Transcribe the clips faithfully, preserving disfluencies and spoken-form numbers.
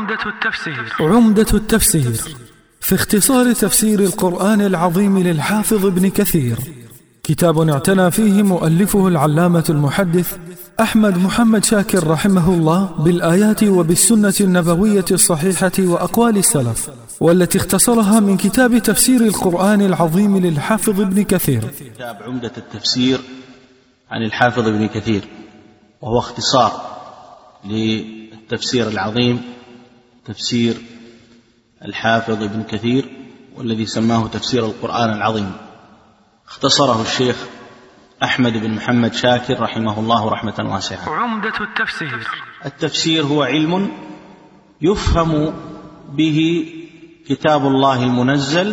عمدة التفسير عمدة التفسير في اختصار تفسير القرآن العظيم للحافظ ابن كثير، كتاب اعتنى فيه مؤلفه العلامة المحدث أحمد محمد شاكر رحمه الله بالآيات وبالسنة النبوية الصحيحة وأقوال السلف، والتي اختصرها من كتاب تفسير القرآن العظيم للحافظ ابن كثير. كتاب عمدة التفسير عن الحافظ ابن كثير، وهو اختصار للتفسير العظيم تفسير الحافظ ابن كثير، والذي سماه تفسير القرآن العظيم. اختصره الشيخ أحمد بن محمد شاكر رحمه الله رحمة واسعة. عمدة التفسير التفسير هو علم يفهم به كتاب الله المنزل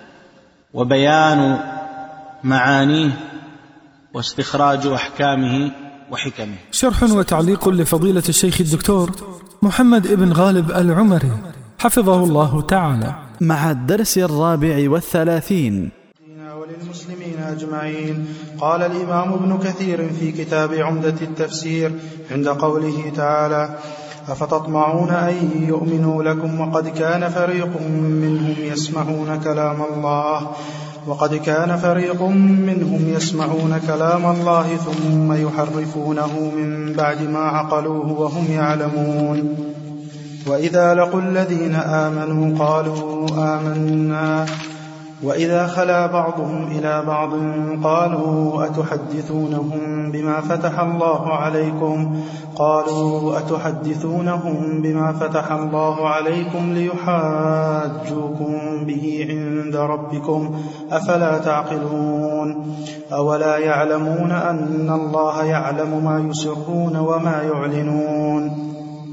وبيان معانيه واستخراج أحكامه وحكمه. شرح وتعليق لفضيلة الشيخ الدكتور محمد ابن غالب العمري حفظه الله تعالى، مع الدرس الرابع والثلاثين. وللمسلمين أجمعين. قال الإمام ابن كثير في كتاب عمدة التفسير عند قوله تعالى: أفتطمعون أن يؤمنوا لكم وقد كان فريق منهم يسمعون كلام الله وقد كان فريق منهم يسمعون كلام الله ثم يحرفونه من بعد ما عقلوه وهم يعلمون. وإذا لقوا الذين آمنوا قالوا آمنا وإذا خلا بعضهم إلى بعض قالوا أتحدثونهم بما فتح الله عليكم قالوا أتحدثونهم بما فتح الله عليكم ليحاجوكم به عند ربكم أفلا تعقلون. أولا يعلمون أن الله يعلم ما يسرون وما يعلنون.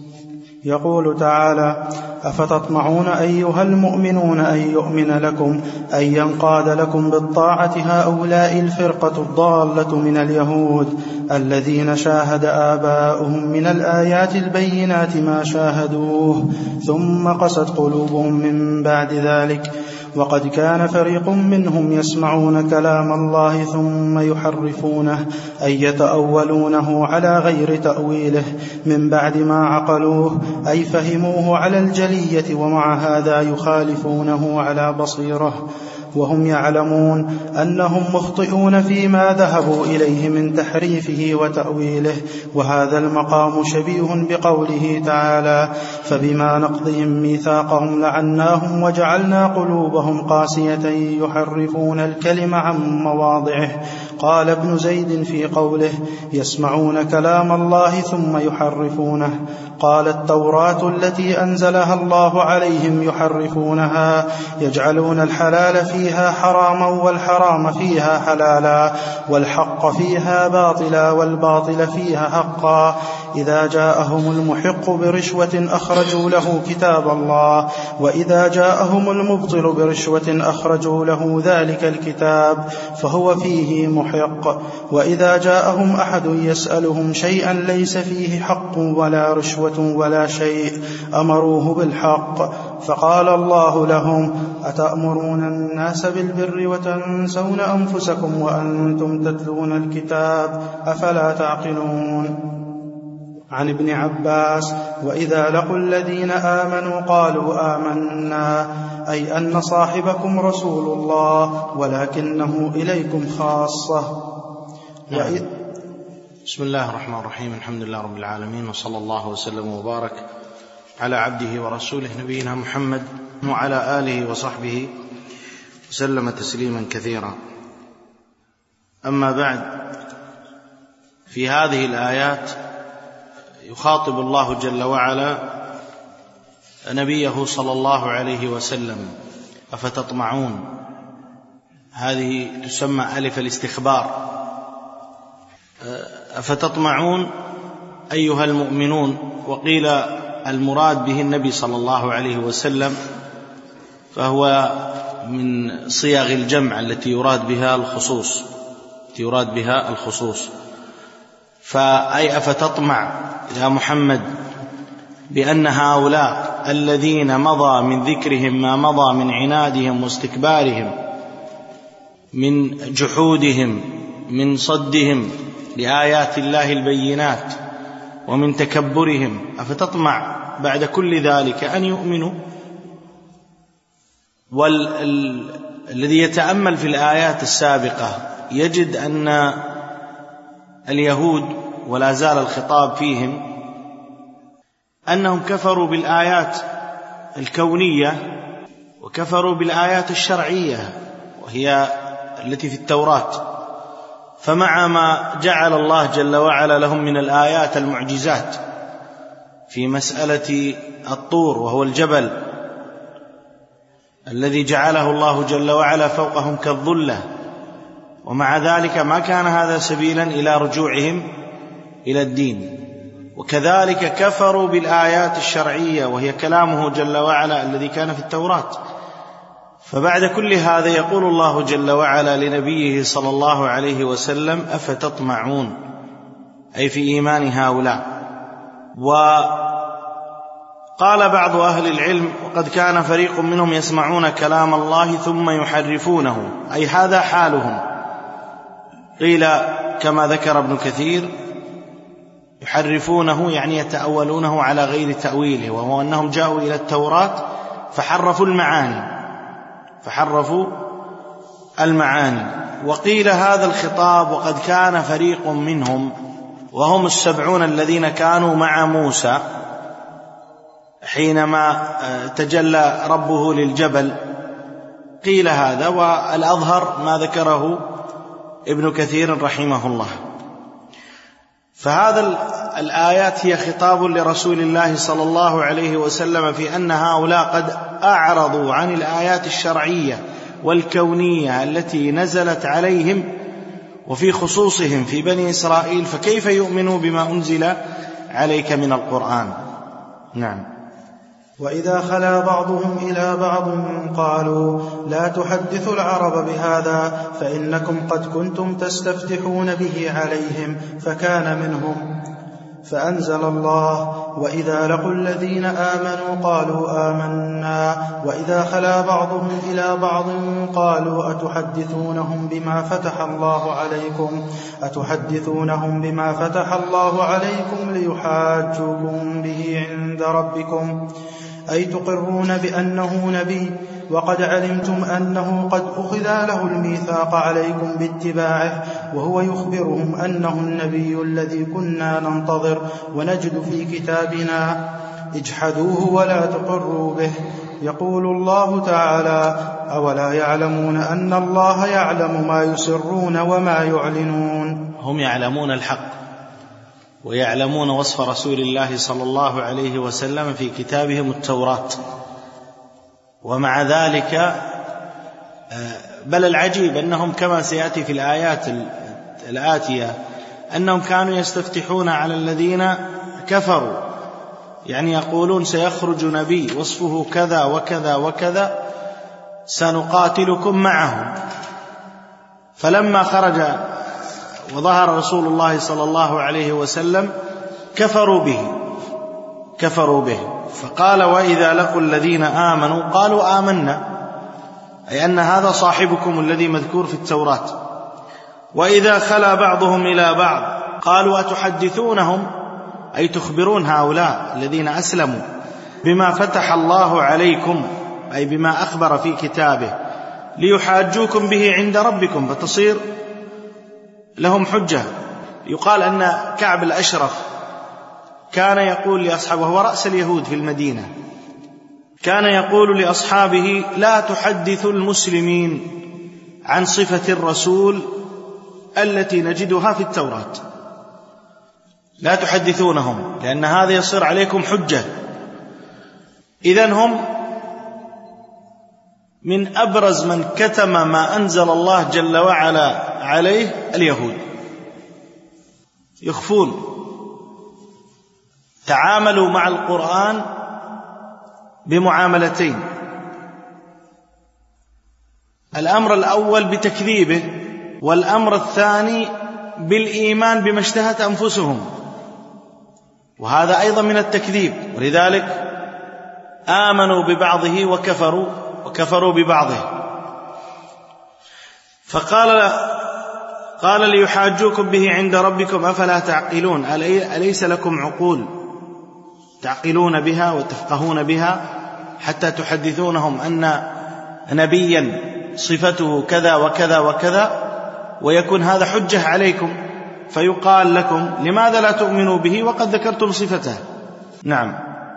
يقول تعالى: أفتطمعون أيها المؤمنون أن يؤمن لكم أن ينقاد لكم بالطاعة هؤلاء الفرقة الضالة من اليهود الذين شاهد آباؤهم من الآيات البينات ما شاهدوه ثم قست قلوبهم من بعد ذلك وقد كان فريق منهم يسمعون كلام الله ثم يحرفونه أي يتأولونه على غير تأويله من بعد ما عقلوه أي فهموه على الجلية، ومع هذا يخالفونه على بصيرة وهم يعلمون أنهم مخطئون فيما ذهبوا إليه من تحريفه وتأويله. وهذا المقام شبيه بقوله تعالى: فبما نقضهم ميثاقهم لعناهم وجعلنا قلوبهم قاسية يحرفون الكلم عن مواضعه. قال ابن زيد في قوله: يسمعون كلام الله ثم يحرفونه. قال: التوراة التي أنزلها الله عليهم يحرفونها يجعلون الحلال فيها حراما والحرام فيها حلالا والحق فيها باطلا والباطل فيها حقا. إذا جاءهم المحق برشوة أخرجوا له كتاب الله وإذا جاءهم المبطل برشوة أخرجوا له ذلك الكتاب فهو فيه محق. وإذا جاءهم أحد يسألهم شيئا ليس فيه حق ولا رشوة ولا شيء أمروه بالحق. فقال الله لهم: أتأمرون الناس بالبر وتنسون أنفسكم وأنتم تتلون الكتاب أفلا تعقلون. عن ابن عباس: وإذا لقوا الذين آمنوا قالوا آمنا أي أن صاحبكم رسول الله ولكنه إليكم خاصة. نعم. بسم الله الرحمن الرحيم، الحمد لله رب العالمين، وصلى الله وسلم وبارك على عبده ورسوله نبينا محمد وعلى آله وصحبه وسلم تسليما كثيرا. أما بعد، في هذه الآيات يخاطب الله جل وعلا نبيه صلى الله عليه وسلم: أفتطمعون. هذه تسمى ألف الاستخبار. أفتطمعون أيها المؤمنون، وقيل المراد به النبي صلى الله عليه وسلم، فهو من صيغ الجمع التي يراد بها الخصوص التي يراد بها الخصوص فأي أفتطمع يا محمد بأن هؤلاء الذين مضى من ذكرهم ما مضى من عنادهم واستكبارهم، من جحودهم، من صدهم لآيات الله البينات، ومن تكبرهم، أفتطمع بعد كل ذلك أن يؤمنوا؟ والذي يتأمل في الآيات السابقة يجد أن اليهود، ولا زال الخطاب فيهم، أنهم كفروا بالآيات الكونية وكفروا بالآيات الشرعية وهي التي في التوراة. فمع ما جعل الله جل وعلا لهم من الآيات المعجزات في مسألة الطور، وهو الجبل الذي جعله الله جل وعلا فوقهم كالظلة، ومع ذلك ما كان هذا سبيلا إلى رجوعهم إلى الدين. وكذلك كفروا بالآيات الشرعية وهي كلامه جل وعلا الذي كان في التوراة. فبعد كل هذا يقول الله جل وعلا لنبيه صلى الله عليه وسلم: أفتطمعون، أي في إيمان هؤلاء. وقال بعض أهل العلم: وقد كان فريق منهم يسمعون كلام الله ثم يحرفونه، أي هذا حالهم. قيل كما ذكر ابن كثير: يحرفونه يعني يتأولونه على غير تأويله، وهو أنهم جاءوا إلى التوراة فحرفوا المعاني فحرفوا المعاني. وقيل هذا الخطاب وقد كان فريق منهم، وهم السبعون الذين كانوا مع موسى حينما تجلى ربه للجبل. قيل هذا، والأظهر ما ذكره ابن كثير رحمه الله. فهذا الآيات هي خطاب لرسول الله صلى الله عليه وسلم في أن هؤلاء قد أعرضوا عن الآيات الشرعية والكونية التي نزلت عليهم، وفي خصوصهم في بني إسرائيل، فكيف يؤمنوا بما أنزل عليك من القرآن؟ نعم. وإذا خلا بعضهم إلى بعض قالوا لا تحدثوا العرب بهذا فإنكم قد كنتم تستفتحون به عليهم، فكان منهم. فأنزل الله: وإذا لقوا الذين آمنوا قالوا آمنا، وإذا خلا بعضهم إلى بعض قالوا أتحدثونهم بما فتح الله عليكم أتحدثونهم بما فتح الله عليكم ليحاجوكم به عند ربكم، أي تقرون بأنه نبي، وقد علمتم أنه قد أخذ له الميثاق عليكم باتباعه، وهو يخبرهم أنه النبي الذي كنا ننتظر ونجد في كتابنا، اجحدوه ولا تقروا به. يقول الله تعالى: أولا يعلمون أن الله يعلم ما يسرون وما يعلنون. هم يعلمون الحق ويعلمون وصف رسول الله صلى الله عليه وسلم في كتابهم التوراة، ومع ذلك بل العجيب أنهم كما سيأتي في الآيات الآتية أنهم كانوا يستفتحون على الذين كفروا، يعني يقولون سيخرج نبي وصفه كذا وكذا وكذا سنقاتلكم معه. فلما خرج وظهر رسول الله صلى الله عليه وسلم كفروا به كفروا به فقال: وإذا لقوا الذين آمنوا قالوا آمنا، أي أن هذا صاحبكم الذي مذكور في التوراة. وإذا خلا بعضهم إلى بعض قالوا أتحدثونهم، أي تخبرون هؤلاء الذين أسلموا بما فتح الله عليكم، أي بما أخبر في كتابه، ليحاجوكم به عند ربكم، فتصير لهم حجة. يقال أن كعب الأشرف كان يقول لأصحابه، وهو رأس اليهود في المدينة، كان يقول لأصحابه: لا تحدثوا المسلمين عن صفة الرسول التي نجدها في التوراة، لا تحدثونهم، لأن هذا يصير عليكم حجة. إذن هم من أبرز من كتم ما أنزل الله جل وعلا عليه اليهود، يخفون، تعاملوا مع القرآن بمعاملتين: الأمر الأول بتكذيبه، والأمر الثاني بالإيمان بما اشتهت أنفسهم، وهذا أيضا من التكذيب. ولذلك آمنوا ببعضه وكفروا وكفروا ببعضه. فقال قال ليحاجوكم به عند ربكم أفلا تعقلون، أليس لكم عقول تعقلون بها وتفقهون بها حتى تحدثونهم أن نبيا صفته كذا وكذا وكذا ويكون هذا حجة عليكم، فيقال لكم لماذا لا تؤمنوا به وقد ذكرتم صفته؟ نعم.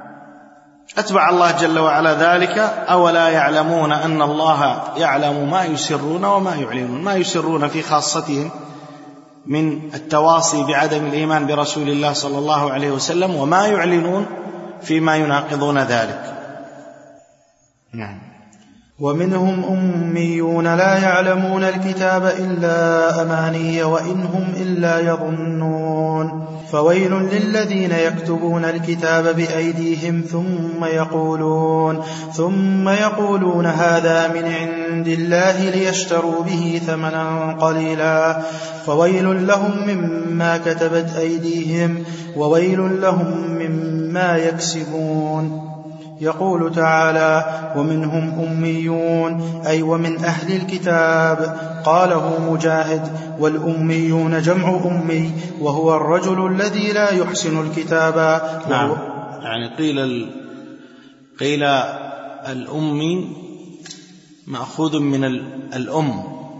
أتبع الله جل وعلا ذلك: أولا يعلمون أن الله يعلم ما يسرون وما يعلنون. ما يسرون في خاصتهم من التواصي بعدم الإيمان برسول الله صلى الله عليه وسلم، وما يعلنون فيما يناقضون ذلك. نعم. ومنهم أميون لا يعلمون الكتاب إلا أماني وإن هم إلا يظنون، فويل للذين يكتبون الكتاب بأيديهم ثم يقولون ثم يقولون هذا من عند الله ليشتروا به ثمنا قليلا، فويل لهم مما كتبت أيديهم وويل لهم مما يكسبون. يقول تعالى: ومنهم أميون، أي ومن أهل الكتاب. قاله مجاهد: والأميون جمع أمي، وهو الرجل الذي لا يحسن الكتاب. نعم. يعني قيل ال... قيل الأمي مأخوذ من الأم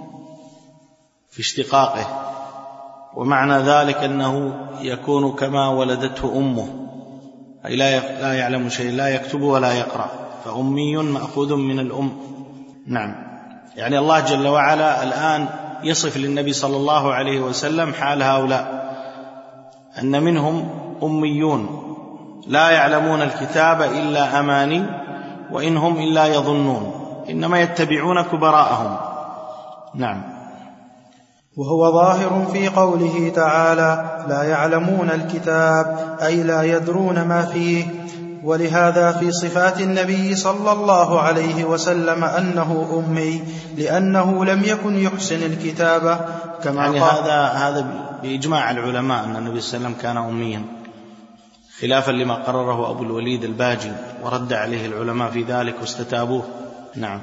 في اشتقاقه، ومعنى ذلك أنه يكون كما ولدته أمه، أي لا يعلم شيء، لا يكتب ولا يقرأ، فأمي مأخوذ من الأم. نعم. يعني الله جل وعلا الآن يصف للنبي صلى الله عليه وسلم حال هؤلاء، أن منهم أميون لا يعلمون الكتاب إلا أماني وإنهم إلا يظنون، إنما يتبعون كبراءهم. نعم. وهو ظاهر في قوله تعالى: لا يعلمون الكتاب، أي لا يدرون ما فيه. ولهذا في صفات النبي صلى الله عليه وسلم أنه أمي، لأنه لم يكن يحسن الكتابة كما يعني قال. هذا هذا بإجماع العلماء أن النبي صلى الله عليه وسلم كان أميا، خلافا لما قرره أبو الوليد الباجي، ورد عليه العلماء في ذلك واستتابوه. نعم.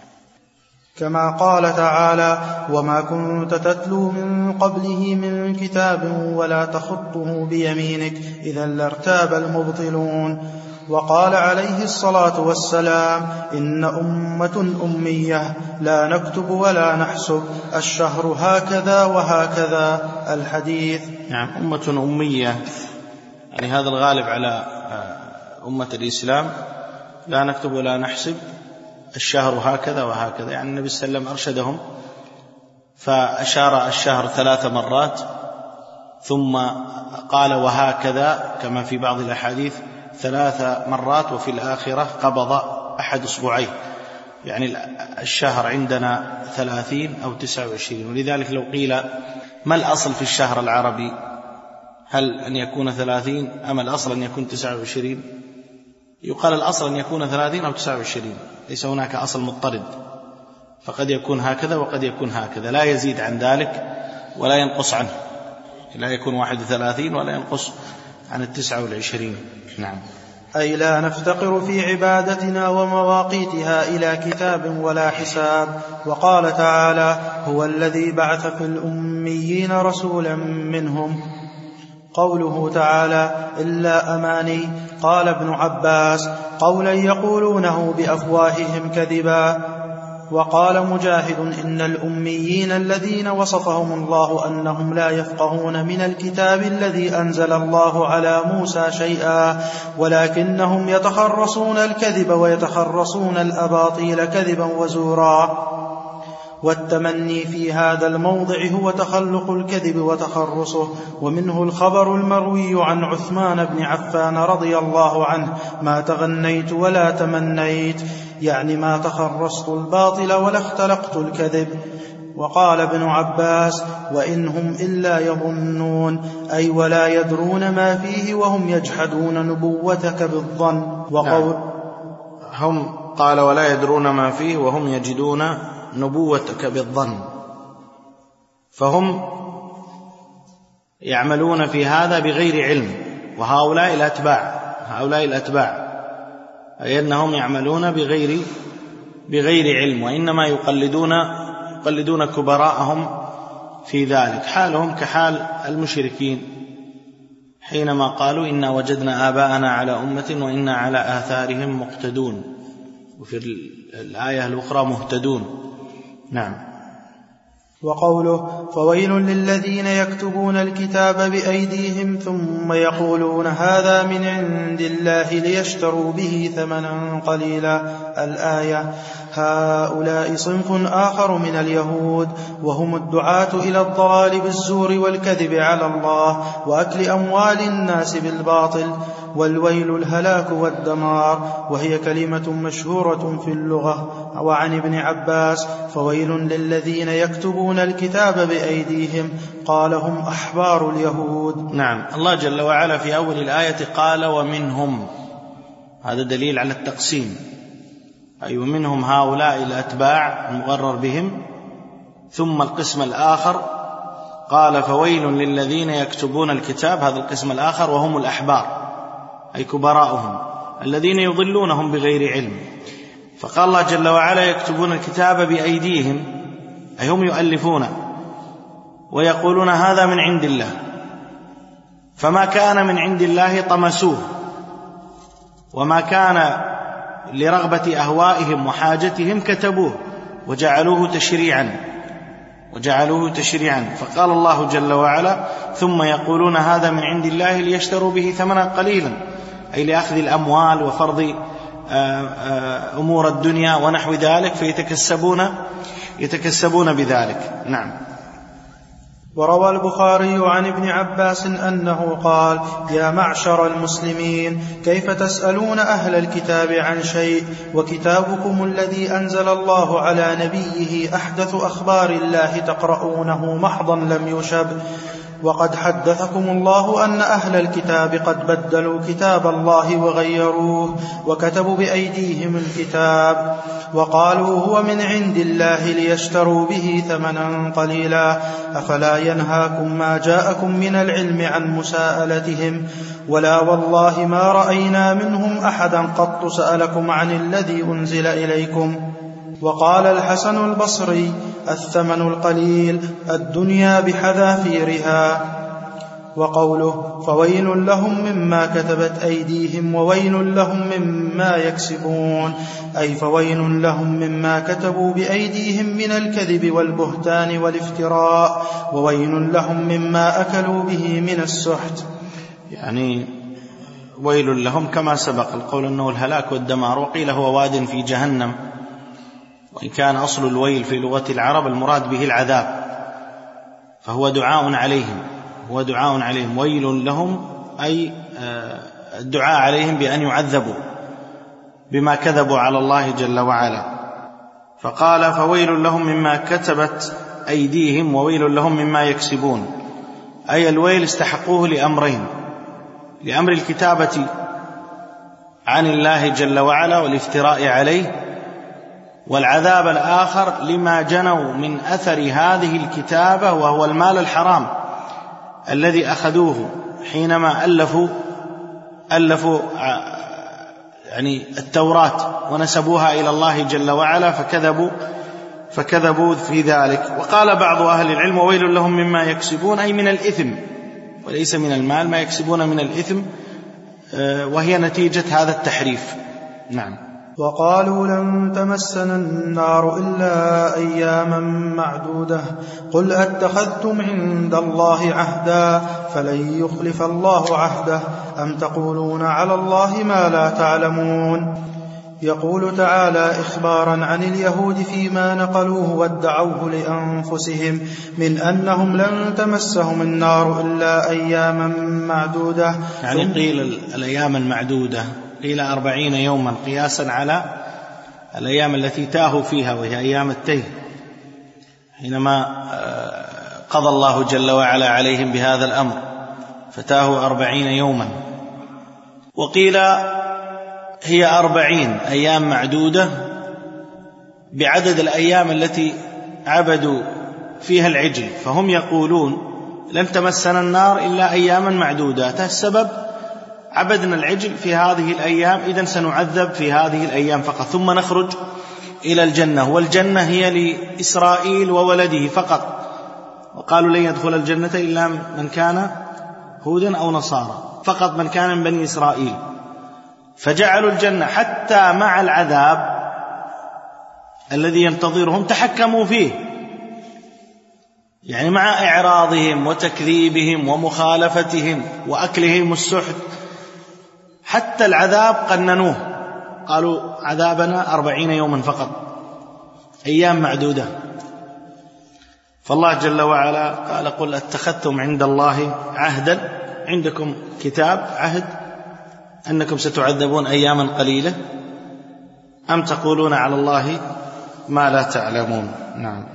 كما قال تعالى: وما كنت تتلو من قبله من كتاب ولا تخطه بيمينك إذا لارتاب المبطلون. وقال عليه الصلاة والسلام: إن أمة أمية لا نكتب ولا نحسب، الشهر هكذا وهكذا. الحديث. نعم. أمة أمية، يعني هذا الغالب على أمة الإسلام، لا نكتب ولا نحسب، الشهر هكذا وهكذا. يعني النبي صلى الله عليه وسلم أرشدهم فأشار الشهر ثلاث مرات، ثم قال وهكذا كما في بعض الأحاديث ثلاث مرات، وفي الآخرة قبض أحد أصبعيه، يعني الشهر عندنا ثلاثين أو تسعة وعشرين. ولذلك لو قيل ما الأصل في الشهر العربي، هل أن يكون ثلاثين أم الأصل أن يكون تسعة وعشرين؟ يقال الأصل أن يكون ثلاثين أو تسعة وعشرين، ليس هناك أصل مضطرد، فقد يكون هكذا وقد يكون هكذا، لا يزيد عن ذلك ولا ينقص عنه، لا يكون واحد وثلاثين ولا ينقص عن التسعة والعشرين. نعم. أي لا نفتقر في عبادتنا ومواقيتها إلى كتاب ولا حساب. وقال تعالى: هو الذي بعث في الأميين رسولا منهم. قوله تعالى: إلا أماني. قال ابن عباس: قولا يقولونه بأفواههم كذبا. وقال مجاهد: إن الأميين الذين وصفهم الله أنهم لا يفقهون من الكتاب الذي أنزل الله على موسى شيئا، ولكنهم يتخرصون الكذب ويتخرصون الأباطيل كذبا وزورا. والتمني في هذا الموضع هو تخلق الكذب وتخرصه. ومنه الخبر المروي عن عثمان بن عفان رضي الله عنه: ما تغنيت ولا تمنيت، يعني ما تخرصت الباطل ولا اختلقت الكذب. وقال ابن عباس: وإنهم إلا يظنون، أي ولا يدرون ما فيه وهم يجحدون نبوتك بالظن. وقول هم قال ولا يدرون ما فيه وهم يجدون نبوتك بالظن، فهم يعملون في هذا بغير علم. وهؤلاء الأتباع هؤلاء الأتباع أي أنهم يعملون بغير بغير علم، وإنما يقلدون يقلدون كبراءهم في ذلك، حالهم كحال المشركين حينما قالوا إنا وجدنا آباءنا على أمة وإنا على آثارهم مقتدون، وفي الآية الأخرى مهتدون. نعم. وقوله فويل للذين يكتبون الكتاب بأيديهم ثم يقولون هذا من عند الله ليشتروا به ثمنا قليلا، الآية. هؤلاء صنف آخر من اليهود، وهم الدعاة إلى الضلال بالزور والكذب على الله وأكل أموال الناس بالباطل، والويل الهلاك والدمار، وهي كلمة مشهورة في اللغة. وعن ابن عباس فويل للذين يكتبون الكتاب بأيديهم قال هم أحبار اليهود. نعم. الله جل وعلا في أول الآية قال ومنهم، هذا دليل على التقسيم، أي ومنهم هؤلاء الأتباع المغرر بهم. ثم القسم الآخر قال فويل للذين يكتبون الكتاب، هذا القسم الآخر، وهم الأحبار أي كبراؤهم الذين يضلونهم بغير علم. فقال الله جل وعلا يكتبون الكتاب بأيديهم، أي هم يؤلفون ويقولون هذا من عند الله، فما كان من عند الله طمسوه، وما كان لرغبة أهوائهم وحاجتهم كتبوه وجعلوه تشريعا وجعلوه تشريعا. فقال الله جل وعلا ثم يقولون هذا من عند الله ليشتروا به ثمنا قليلا، أي لأخذ الأموال وفرض أمور الدنيا ونحو ذلك، فيتكسبون يتكسبون بذلك. نعم. وروى البخاري عن ابن عباس أنه قال يا معشر المسلمين كيف تسألون أهل الكتاب عن شيء وكتابكم الذي أنزل الله على نبيه أحدث أخبار الله تقرؤونه محضا لم يشب، وقد حدثكم الله أن أهل الكتاب قد بدلوا كتاب الله وغيروه وكتبوا بأيديهم الكتاب وقالوا هو من عند الله ليشتروا به ثمنا قليلا، أفلا ينهاكم ما جاءكم من العلم عن مساءلتهم؟ ولا والله ما رأينا منهم أحدا قط سألكم عن الذي أنزل إليكم. وقال الحسن البصري الثمن القليل الدنيا بحذافيرها. وقوله فويل لهم مما كتبت أيديهم وويل لهم مما يكسبون، أي فويل لهم مما كتبوا بأيديهم من الكذب والبهتان والافتراء، وويل لهم مما أكلوا به من السحت. يعني ويل لهم كما سبق القول أنه الهلاك والدمار، وقيل هو واد في جهنم، وإن كان أصل الويل في لغة العرب المراد به العذاب، فهو دعاء عليهم هو دعاء عليهم ويل لهم أي الدعاء عليهم بأن يعذبوا بما كذبوا على الله جل وعلا. فقال فويل لهم مما كتبت أيديهم وويل لهم مما يكسبون، أي الويل استحقوه لأمرين: لأمر الكتابة عن الله جل وعلا والافتراء عليه، والعذاب الآخر لما جنوا من أثر هذه الكتابة، وهو المال الحرام الذي أخذوه حينما ألفوا ألفوا يعني التوراة ونسبوها إلى الله جل وعلا، فكذبوا فكذبوا في ذلك. وقال بعض أهل العلم وويل لهم مما يكسبون، أي من الإثم وليس من المال، ما يكسبون من الإثم، وهي نتيجة هذا التحريف. نعم. وقالوا لن تمسنا النار إلا أياما معدودة، قل أتخذتم عند الله عهدا فلن يخلف الله عهده، أم تقولون على الله ما لا تعلمون. يقول تعالى إخبارا عن اليهود فيما نقلوه وادعوه لأنفسهم من أنهم لن تمسهم النار إلا أياما معدودة، يعني قيل الأيام المعدودة، قيل أربعين يوما قياسا على الأيام التي تاهوا فيها، وهي أيام التيه، حينما قضى الله جل وعلا عليهم بهذا الأمر فتاهوا أربعين يوما. وقيل هي أربعين أيام معدودة بعدد الأيام التي عبدوا فيها العجل، فهم يقولون لن تمسنا النار إلا أياما معدودات، السبب عبدنا العجل في هذه الأيام، إذن سنعذب في هذه الأيام فقط، ثم نخرج إلى الجنة، والجنة هي لإسرائيل وولده فقط، وقالوا لن يدخل الجنة إلا من كان هودا أو نصارى، فقط من كان من بني إسرائيل، فجعلوا الجنة حتى مع العذاب الذي ينتظرهم تحكموا فيه، يعني مع إعراضهم وتكذيبهم ومخالفتهم وأكلهم السحت، حتى العذاب قننوه، قالوا عذابنا أربعين يوما فقط، أيام معدودة. فالله جل وعلا قال قل اتخذتم عند الله عهدا، عندكم كتاب عهد أنكم ستعذبون أياما قليلة، أم تقولون على الله ما لا تعلمون. نعم.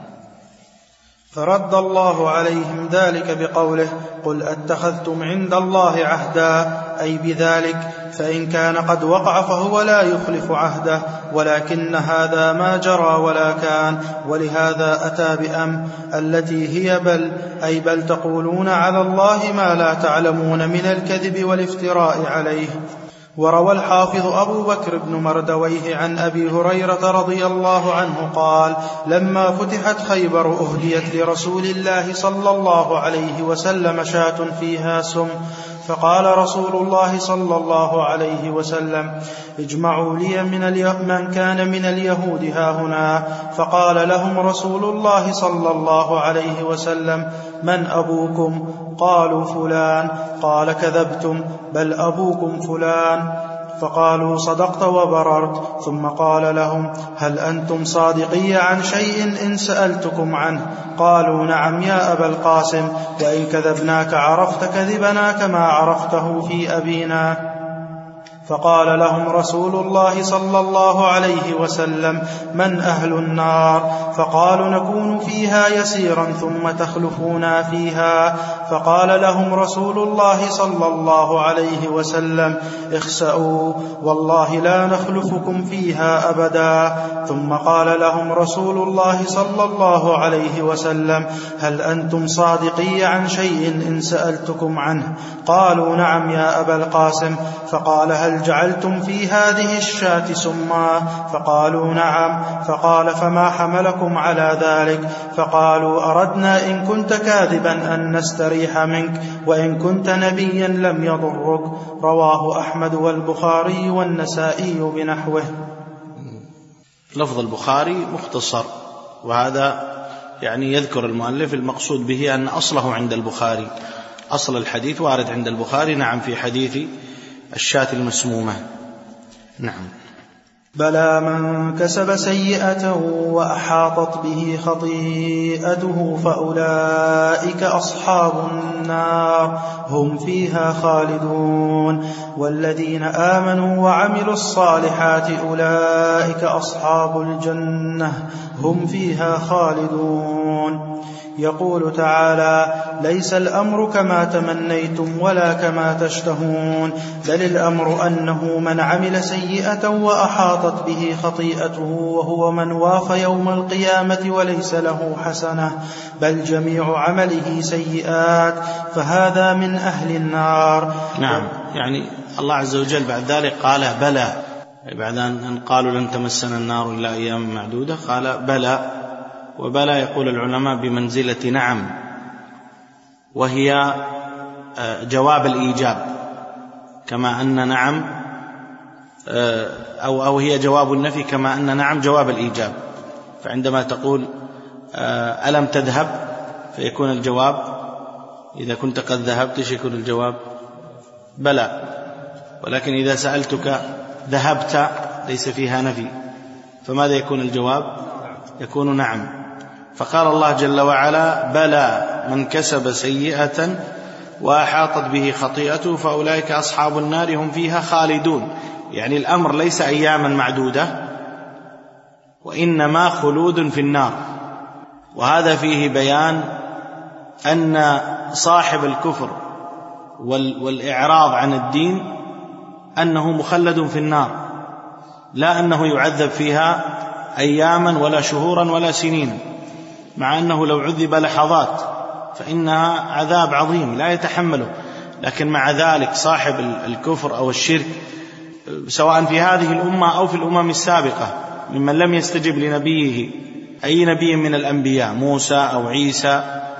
فرد الله عليهم ذلك بقوله قل اتخذتم عند الله عهدا، أي بذلك فإن كان قد وقع فهو لا يخلف عهده، ولكن هذا ما جرى ولا كان، ولهذا أتى بأم التي هي بل، أي بل تقولون على الله ما لا تعلمون من الكذب والافتراء عليه. وروى الحافظ أبو بكر بن مردويه عن أبي هريرة رضي الله عنه قال لما فتحت خيبر أهديت لرسول الله صلى الله عليه وسلم شاة فيها سم، فقال رسول الله صلى الله عليه وسلم اجمعوا لي من, من كان من اليهود هاهنا، فقال لهم رسول الله صلى الله عليه وسلم من أبوكم؟ قالوا فلان. قال كذبتم، بل أبوكم فلان. فقالوا صدقت وبررت. ثم قال لهم هل أنتم صادقي عن شيء إن سألتكم عنه؟ قالوا نعم يا أبا القاسم، وإن كذبناك عرفت كذبنا كما عرفته في أبينا. فقال لهم رسول الله صلى الله عليه وسلم من أهل النار؟ فقالوا نكون فيها يسيرا ثم تخلفونا فيها. فقال لهم رسول الله صلى الله عليه وسلم اخسأوا والله لا نخلفكم فيها أبدا. ثم قال لهم رسول الله صلى الله عليه وسلم هل أنتم صادقي عن شيء إن سألتكم عنه؟ قالوا نعم يا أبا القاسم. فقال هل جعلتم في هذه الشاة سما؟ فقالوا نعم. فقال فما حملكم على ذلك؟ فقالوا أردنا إن كنت كاذبا أن نستريح منك، وإن كنت نبيا لم يضرك. رواه أحمد والبخاري والنسائي بنحوه. لفظ البخاري مختصر، وهذا يعني يذكر المؤلف المقصود به أن أصله عند البخاري، أصل الحديث وارد عند البخاري. نعم، في حديث الشاة المسمومة. نعم. بلى من كسب سيئة وأحاطت به خطيئته فأولئك أصحاب النار هم فيها خالدون، والذين آمنوا وعملوا الصالحات أولئك أصحاب الجنة هم فيها خالدون. يقول تعالى ليس الأمر كما تمنيتم ولا كما تشتهون، بل الأمر أنه من عمل سيئة وأحاطت به خطيئته وهو من واف يوم القيامة وليس له حسنة، بل جميع عمله سيئات، فهذا من أهل النار. نعم، يعني الله عز وجل بعد ذلك قال بلى، بعد أن قالوا لن تمسنا النار إلا أيام معدودة، قال بلى. وبلى يقول العلماء بمنزلة نعم، وهي جواب الإيجاب، كما أن نعم أو أو هي جواب النفي، كما أن نعم جواب الإيجاب. فعندما تقول ألم تذهب فيكون الجواب، إذا كنت قد ذهبت يكون الجواب بلى. ولكن إذا سألتك ذهبت ليس فيها نفي، فماذا يكون الجواب؟ يكون نعم. فقال الله جل وعلا بلى من كسب سيئة وأحاطت به خطيئته فأولئك أصحاب النار هم فيها خالدون. يعني الأمر ليس أياما معدودة، وإنما خلود في النار. وهذا فيه بيان أن صاحب الكفر والإعراض عن الدين أنه مخلد في النار، لا أنه يعذب فيها أياما ولا شهورا ولا سنين، مع أنه لو عذب لحظات فإنها عذاب عظيم لا يتحمله. لكن مع ذلك صاحب الكفر أو الشرك سواء في هذه الأمة أو في الأمم السابقة ممن لم يستجب لنبيه، أي نبي من الأنبياء موسى أو عيسى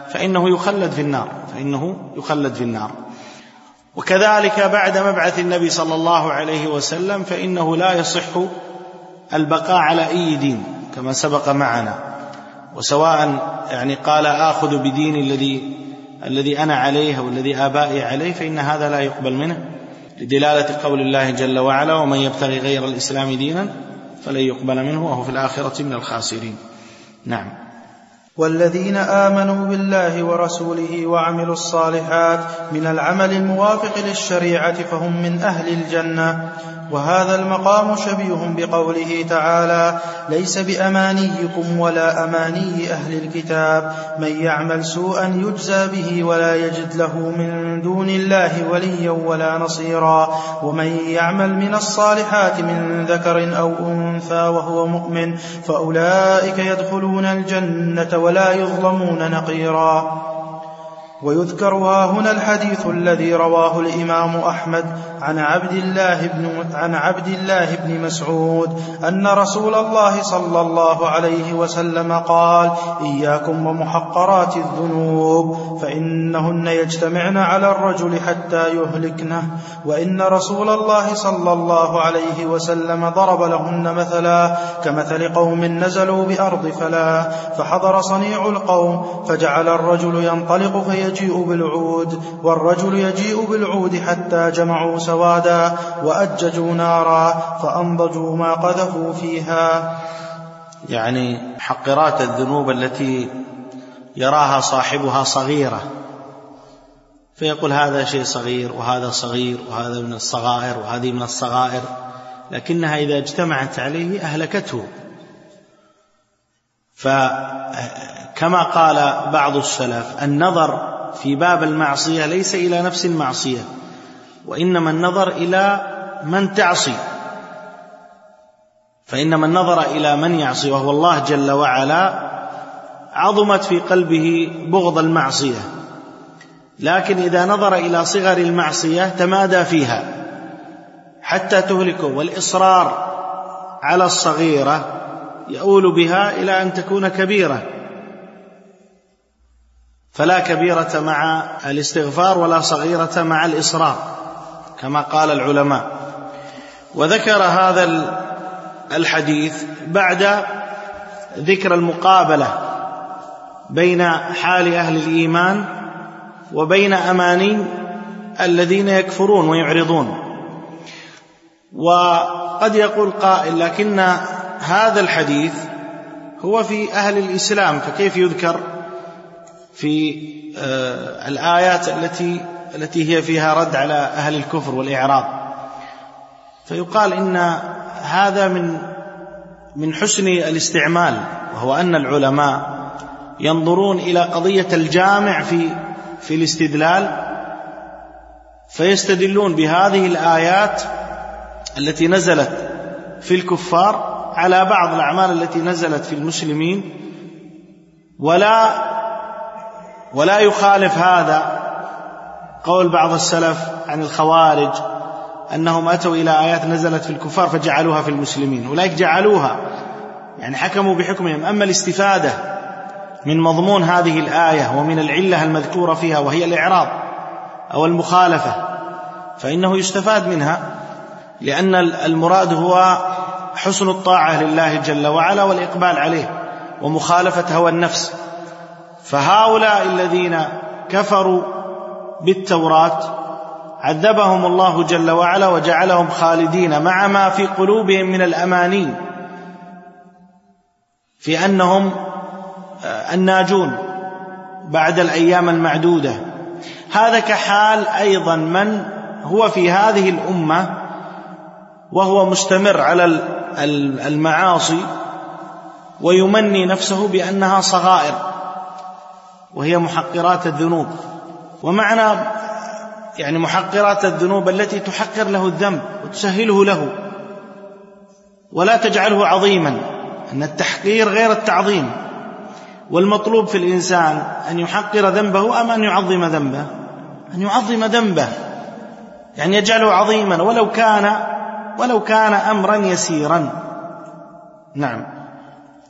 فإنه يخلد في النار فإنه يخلد في النار. وكذلك بعد مبعث النبي صلى الله عليه وسلم فإنه لا يصح البقاء على أي دين كما سبق معنا، وسواء يعني قال آخذ بدين الذي الذي أنا عليه أو الذي آبائي عليه فإن هذا لا يقبل منه، لدلالة قول الله جل وعلا: ومن يبتغي غير الإسلام دينا فلن يقبل منه وهو في الآخرة من الخاسرين. نعم. والذين آمنوا بالله ورسوله وعملوا الصالحات من العمل الموافق للشريعة فهم من أهل الجنة. وهذا المقام شبيه بقوله تعالى: ليس بأمانيكم ولا أماني أهل الكتاب من يعمل سوءا يجزى به ولا يجد له من دون الله وليا ولا نصيرا ومن يعمل من الصالحات من ذكر أو أنثى وهو مؤمن فأولئك يدخلون الجنة ولا يظلمون نقيرا. ويذكر هنا الحديث الذي رواه الإمام أحمد عن عبد الله بن عن عبد الله بن مسعود أن رسول الله صلى الله عليه وسلم قال: إياكم ومحقرات الذنوب فإنهن يجتمعن على الرجل حتى يهلكنه، وإن رسول الله صلى الله عليه وسلم ضرب لهن مثلا كمثل قوم نزلوا بأرض فلا فحضر صنيع القوم فجعل الرجل ينطلق في يجيء بالعود والرجل يجيء بالعود حتى جمعوا سوادا وأججوا نارا فأنضجوا ما قذفوا فيها. يعني محقرات الذنوب التي يراها صاحبها صغيرة، فيقول هذا شيء صغير وهذا صغير وهذا من الصغائر وهذه من الصغائر، لكنها إذا اجتمعت عليه أهلكته. فكما قال بعض السلف: النظر في باب المعصية ليس إلى نفس المعصية، وإنما النظر إلى من تعصي، فإنما النظر إلى من يعصي وهو الله جل وعلا عظمت في قلبه بغض المعصية، لكن إذا نظر إلى صغر المعصية تمادى فيها حتى تهلكه، والإصرار على الصغيرة يؤول بها إلى أن تكون كبيرة، فلا كبيرة مع الاستغفار ولا صغيرة مع الإصرار كما قال العلماء. وذكر هذا الحديث بعد ذكر المقابلة بين حال أهل الإيمان وبين أماني الذين يكفرون ويعرضون. وقد يقول قائل: لكن هذا الحديث هو في أهل الإسلام، فكيف يذكر في الآيات التي التي هي فيها رد على أهل الكفر والإعراض؟ فيقال إن هذا من من حسن الاستعمال، وهو أن العلماء ينظرون إلى قضية الجامع في في الاستدلال، فيستدلون بهذه الآيات التي نزلت في الكفار على بعض الأعمال التي نزلت في المسلمين، ولا ولا يخالف هذا قول بعض السلف عن الخوارج أنهم أتوا إلى آيات نزلت في الكفار فجعلوها في المسلمين، أولئك جعلوها يعني حكموا بحكمهم. أما الاستفادة من مضمون هذه الآية ومن العلة المذكورة فيها وهي الإعراض أو المخالفة فإنه يستفاد منها، لأن المراد هو حسن الطاعة لله جل وعلا والإقبال عليه ومخالفة هوى النفس. فهؤلاء الذين كفروا بالتوراة عذبهم الله جل وعلا وجعلهم خالدين مع ما في قلوبهم من الأماني في أنهم الناجون بعد الأيام المعدودة. هذا كحال أيضا من هو في هذه الأمة وهو مستمر على المعاصي ويمني نفسه بأنها صغائر وهي محقرات الذنوب. ومعنى يعني محقرات الذنوب التي تحقر له الذنب وتسهله له ولا تجعله عظيما، أن التحقير غير التعظيم، والمطلوب في الإنسان أن يحقر ذنبه أم أن يعظم ذنبه؟ أن يعظم ذنبه، يعني يجعله عظيما ولو كان ولو كان أمرا يسيرا. نعم.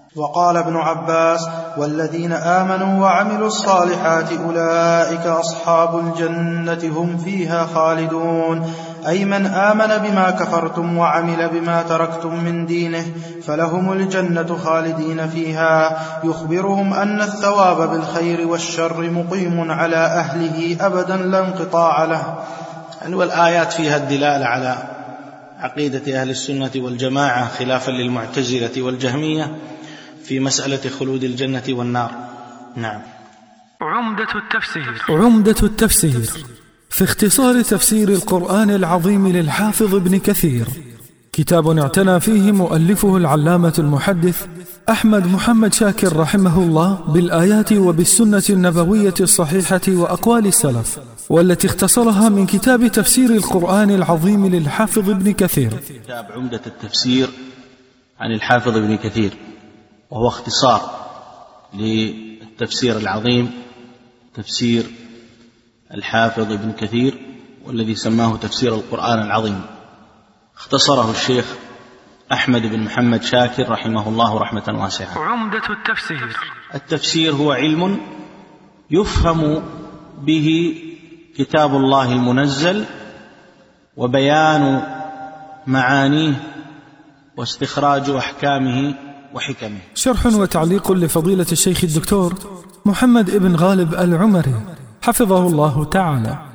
وقال ابن عباس: والذين آمنوا وعملوا الصالحات أولئك أصحاب الجنة هم فيها خالدون، أي من آمن بما كفرتم وعمل بما تركتم من دينه فلهم الجنة خالدين فيها، يخبرهم أن الثواب بالخير والشر مقيم على أهله أبدا لا انقطاع له. يعني والآيات فيها الدلالة على عقيدة أهل السنة والجماعة خلافا للمعتزلة والجهمية في مسألة خلود الجنة والنار. نعم. عمدة التفسير عمدة التفسير في اختصار تفسير القرآن العظيم للحافظ ابن كثير، كتاب اعتنى فيه مؤلفه العلامة المحدث أحمد محمد شاكر رحمه الله بالآيات وبالسنة النبوية الصحيحة وأقوال السلف، والتي اختصرها من كتاب تفسير القرآن العظيم للحافظ ابن كثير. كتاب عمدة التفسير عن الحافظ ابن كثير، وهو اختصار للتفسير العظيم تفسير الحافظ ابن كثير، والذي سماه تفسير القرآن العظيم. اختصره الشيخ أحمد بن محمد شاكر رحمه الله رحمة واسعة. عمدة التفسير التفسير هو علم يفهم به كتاب الله المنزل وبيان معانيه واستخراج أحكامه وحكمه. شرح وتعليق لفضيلة الشيخ الدكتور محمد ابن غالب العمري حفظه الله تعالى.